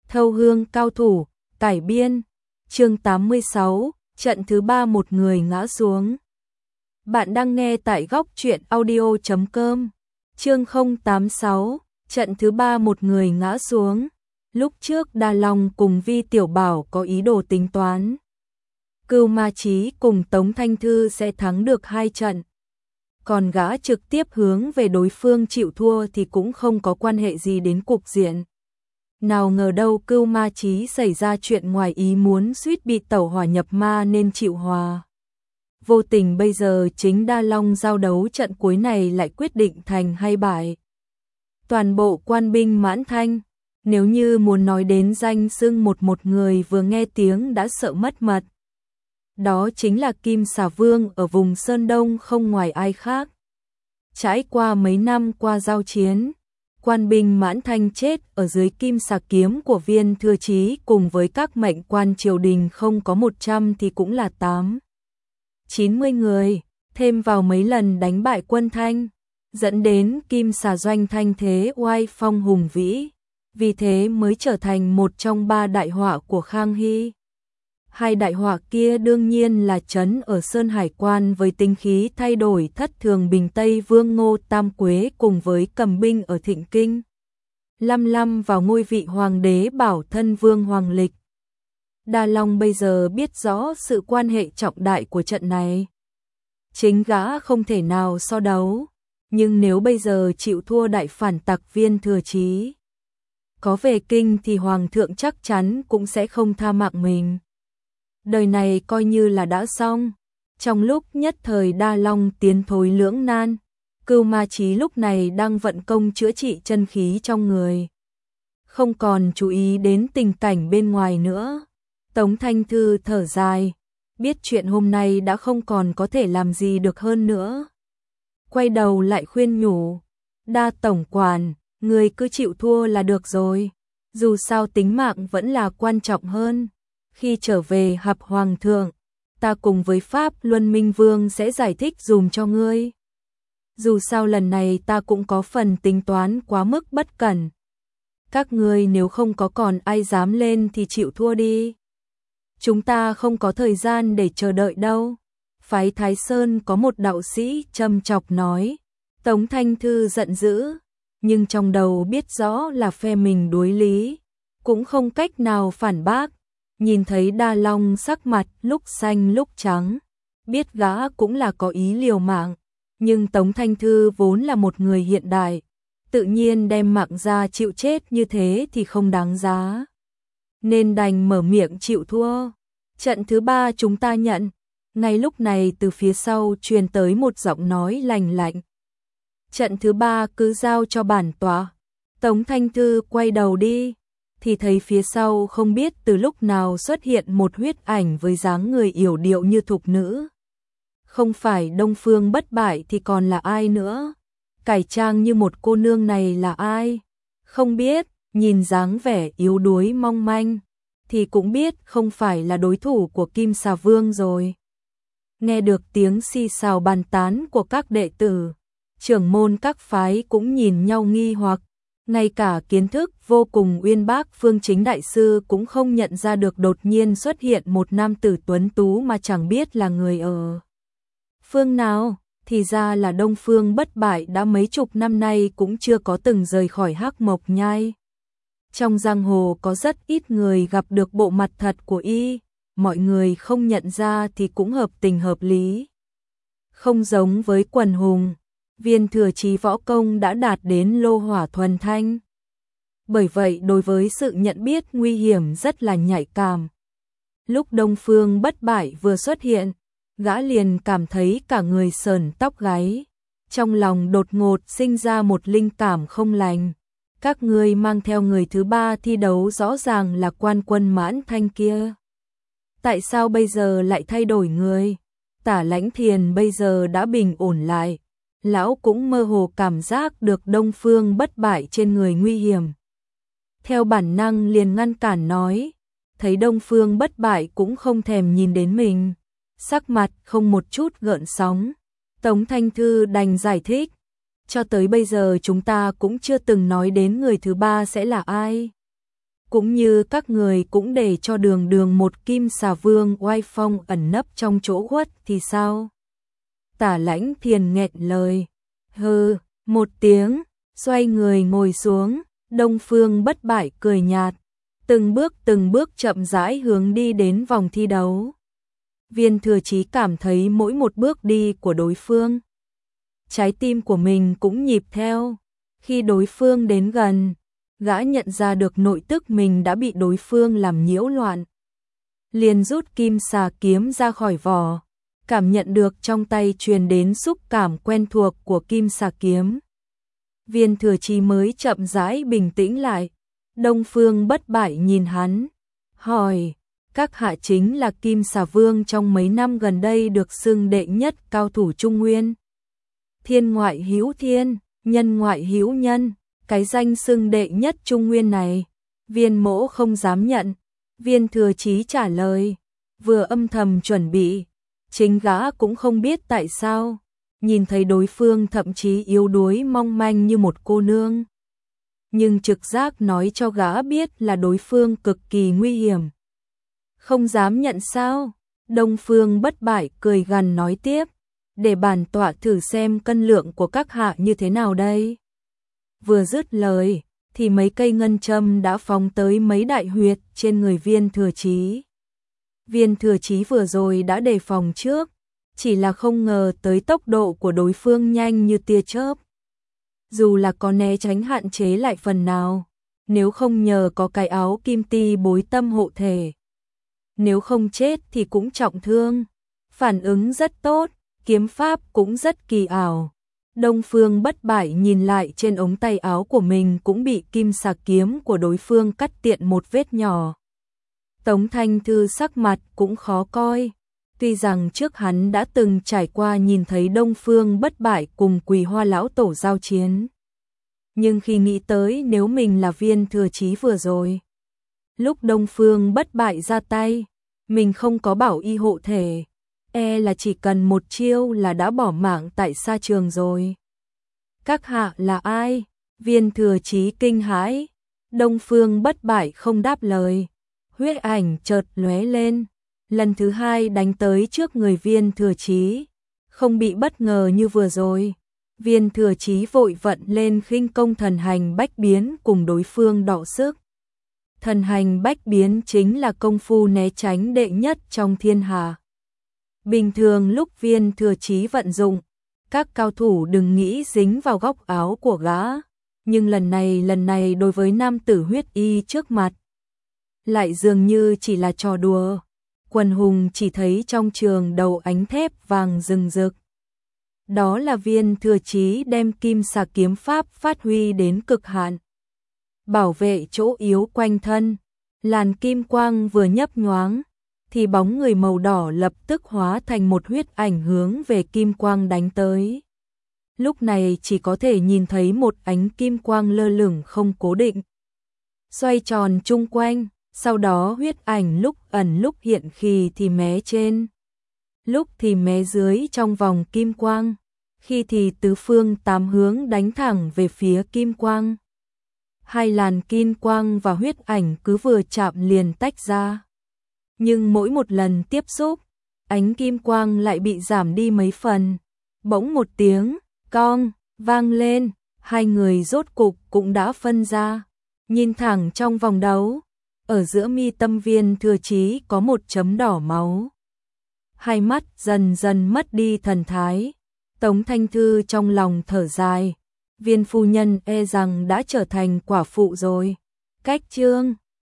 Thâu hương cao thủ, cải biên, chương 86, trận thứ 3 một người ngã xuống. Bạn đang nghe tại góc truyện audio.com, chương 086, trận thứ 3 một người ngã xuống. Lúc trước Đa Long cùng Vi Tiểu Bảo có ý đồ tính toán. Cưu Ma Chí cùng Tống Thanh Thư sẽ thắng được 2 trận. Còn gã trực tiếp hướng về đối phương chịu thua thì cũng không có quan hệ gì đến cục diện. Nào ngờ đâu Cưu Ma Chí xảy ra chuyện ngoài ý muốn, suýt bị tẩu hỏa nhập ma nên chịu hòa. Vô tình bây giờ chính Đa Long giao đấu trận cuối này lại quyết định thành hay bại. Toàn bộ quan binh Mãn Thanh, nếu như muốn nói đến danh xưng một người vừa nghe tiếng đã sợ mất mật, đó chính là Kim Xà Vương ở vùng Sơn Đông, không ngoài ai khác. Trải qua mấy năm qua giao chiến, quan binh Mãn Thanh chết ở dưới Kim Xà kiếm của Viên Thừa Chí, cùng với các mệnh quan triều đình không có 100 thì cũng là 90 người, thêm vào mấy lần đánh bại quân Thanh, dẫn đến Kim Xà doanh thanh thế oai phong hùng vĩ, vì thế mới trở thành một trong 3 đại họa của Khang Hy. 2 đại họa kia đương nhiên là trấn ở Sơn Hải Quan với tinh khí thay đổi thất thường Bình Tây Vương Ngô Tam Quế, cùng với cầm binh ở Thịnh Kinh. Lâm vào ngôi vị hoàng đế Bảo Thân Vương Hoàng Lịch. Đa Long bây giờ biết rõ sự quan hệ trọng đại của trận này. Chính gã không thể nào so đấu, nhưng nếu bây giờ chịu thua đại phản tặc Viên Thừa Chí, có về kinh thì hoàng thượng chắc chắn cũng sẽ không tha mạng mình. Đời này coi như là đã xong. Trong lúc nhất thời Đa Long tiến thối lưỡng nan, Cưu Ma Chí lúc này đang vận công chữa trị chân khí trong người, không còn chú ý đến tình cảnh bên ngoài nữa. Tống Thanh Thư thở dài, biết chuyện hôm nay đã không còn có thể làm gì được hơn nữa. Quay đầu lại khuyên nhủ, Đa tổng quản, người cứ chịu thua là được rồi, dù sao tính mạng vẫn là quan trọng hơn. Khi trở về gặp hoàng thượng, ta cùng với Pháp Luân Minh Vương sẽ giải thích dùm cho ngươi. Dù sao lần này ta cũng có phần tính toán quá mức bất cẩn. Các ngươi nếu không có còn ai dám lên thì chịu thua đi. Chúng ta không có thời gian để chờ đợi đâu. Phái Thái Sơn có một đạo sĩ châm chọc nói. Tống Thanh Thư giận dữ, nhưng trong đầu biết rõ là phe mình đối lý, cũng không cách nào phản bác. Nhìn thấy Đa Long sắc mặt lúc xanh lúc trắng, biết gã cũng là có ý liều mạng, nhưng Tống Thanh Thư vốn là một người hiện đại, tự nhiên đem mạng ra chịu chết như thế thì không đáng giá, nên đành mở miệng chịu thua. Trận thứ 3 chúng ta nhận. Ngay lúc này từ phía sau truyền tới một giọng nói lành lạnh. Trận thứ 3 cứ giao cho bản tọa. Tống Thanh Thư quay đầu đi, thì thấy phía sau không biết từ lúc nào xuất hiện một huyết ảnh với dáng người yểu điệu như thục nữ. Không phải Đông Phương Bất Bại thì còn là ai nữa? Cải trang như một cô nương này là ai? Không biết, nhìn dáng vẻ yếu đuối mong manh, thì cũng biết không phải là đối thủ của Kim Xà Vương rồi. Nghe được tiếng xì xào bàn tán của các đệ tử, trưởng môn các phái cũng nhìn nhau nghi hoặc. Ngay cả kiến thức vô cùng uyên bác Phương Chính Đại Sư cũng không nhận ra được đột nhiên xuất hiện một nam tử tuấn tú mà chẳng biết là người ở phương nào, thì ra là Đông Phương Bất Bại đã mấy chục năm nay cũng chưa có từng rời khỏi Hắc Mộc Nhai. Trong giang hồ có rất ít người gặp được bộ mặt thật của y, mọi người không nhận ra thì cũng hợp tình hợp lý. Không giống với quần hùng, Viên Thừa Chí võ công đã đạt đến lô hỏa thuần thanh. Bởi vậy đối với sự nhận biết nguy hiểm rất là nhạy cảm. Lúc Đông Phương Bất Bại vừa xuất hiện, gã liền cảm thấy cả người sởn tóc gáy. Trong lòng đột ngột sinh ra một linh cảm không lành. Các ngươi mang theo người thứ 3 thi đấu rõ ràng là quan quân Mãn Thanh kia. Tại sao bây giờ lại thay đổi người? Tả Lãnh Thiền bây giờ đã bình ổn lại. Lão cũng mơ hồ cảm giác được Đông Phương Bất Bại trên người nguy hiểm. Theo bản năng liền ngăn cản nói, thấy Đông Phương Bất Bại cũng không thèm nhìn đến mình, sắc mặt không một chút gợn sóng. Tống Thanh Thư đành giải thích, cho tới bây giờ chúng ta cũng chưa từng nói đến người thứ 3 sẽ là ai. cũng như các người cũng để cho đường đường một Kim Xà Vương oai phong ẩn nấp trong chỗ khuất thì sao? Tả Lãnh Thiền nghẹn lời. Hừ, một tiếng, xoay người ngồi xuống, Đông Phương Bất Bại cười nhạt, từng bước chậm rãi hướng đi đến vòng thi đấu. Viên Thừa Chí cảm thấy mỗi một bước đi của đối phương, trái tim của mình cũng nhịp theo. Khi đối phương đến gần, gã nhận ra được nội tức mình đã bị đối phương làm nhiễu loạn. Liền rút Kim Xà kiếm ra khỏi vỏ, cảm nhận được trong tay truyền đến xúc cảm quen thuộc của Kim Xà kiếm. Viên Thừa Chí mới chậm rãi bình tĩnh lại. Đông Phương Bất Bại nhìn hắn, hỏi, các hạ chính là Kim Xà Vương trong mấy năm gần đây được xưng đệ nhất cao thủ Trung Nguyên. Thiên ngoại hữu thiên, nhân ngoại hữu nhân, cái danh xưng đệ nhất Trung Nguyên này, Viên mỗ không dám nhận. Viên Thừa Chí trả lời, vừa âm thầm chuẩn bị, chính gã cũng không biết tại sao, nhìn thấy đối phương thậm chí yếu đuối mong manh như một cô nương. Nhưng trực giác nói cho gã biết là đối phương cực kỳ nguy hiểm. Không dám nhận sao? Đông Phương Bất Bại cười gằn nói tiếp, để bản tọa thử xem cân lượng của các hạ như thế nào đây. Vừa dứt lời, thì mấy cây ngân châm đã phóng tới mấy đại huyệt trên người Viên Thừa Chí. Viên Thừa Chí vừa rồi đã đề phòng trước, chỉ là không ngờ tới tốc độ của đối phương nhanh như tia chớp. Dù là có né tránh hạn chế lại phần nào, nếu không nhờ có cái áo kim ti bối tâm hộ thể, nếu không chết thì cũng trọng thương. Phản ứng rất tốt, kiếm pháp cũng rất kỳ ảo. Đông Phương Bất Bại nhìn lại trên ống tay áo của mình cũng bị Kim Xà kiếm của đối phương cắt tiện một vết nhỏ. Tống Thanh Thư sắc mặt cũng khó coi. Tuy rằng trước hắn đã từng trải qua nhìn thấy Đông Phương Bất Bại cùng Quỳ Hoa lão tổ giao chiến, nhưng khi nghĩ tới nếu mình là Viên Thừa Chí vừa rồi, lúc Đông Phương Bất Bại ra tay, mình không có bảo y hộ thể, e là chỉ cần một chiêu là đã bỏ mạng tại sa trường rồi. Các hạ là ai? Viên Thừa Chí kinh hãi. Đông Phương Bất Bại không đáp lời, huyết ảnh chợt lóe lên, lần thứ hai đánh tới trước người Viên Thừa Chí. Không bị bất ngờ như vừa rồi, Viên Thừa Chí vội vận lên khinh công thần hành bách biến cùng đối phương đọ sức. Thần hành bách biến chính là công phu né tránh đệ nhất trong thiên hạ. Bình thường lúc Viên Thừa Chí vận dụng, các cao thủ đừng nghĩ dính vào góc áo của gã, nhưng lần này đối với nam tử huyết y trước mặt, lại dường như chỉ là trò đùa. Quần hùng chỉ thấy trong trường đầu ánh thép vàng rừng rực. Đó là Viên Thừa Chí đem Kim Xà kiếm pháp phát huy đến cực hạn, bảo vệ chỗ yếu quanh thân. Làn kim quang vừa nhấp nhoáng, thì bóng người màu đỏ lập tức hóa thành một huyết ảnh hướng về kim quang đánh tới. Lúc này chỉ có thể nhìn thấy một ánh kim quang lơ lửng không cố định, xoay tròn chung quanh, sau đó huyết ảnh lúc ẩn lúc hiện, khi thì mé trên, lúc thì mé dưới trong vòng kim quang, khi thì tứ phương tám hướng đánh thẳng về phía kim quang. Hai làn kim quang và huyết ảnh cứ vừa chạm liền tách ra. Nhưng mỗi một lần tiếp xúc, ánh kim quang lại bị giảm đi mấy phần. Bỗng một tiếng cong vang lên, hai người rốt cục cũng đã phân ra. Nhìn thẳng trong vòng đấu, ở giữa mi tâm Viên Thừa Chí có một chấm đỏ máu. Hai mắt dần dần mất đi thần thái. Tống Thanh Thư trong lòng thở dài, Viên phu nhân e rằng đã trở thành quả phụ rồi. Cách chương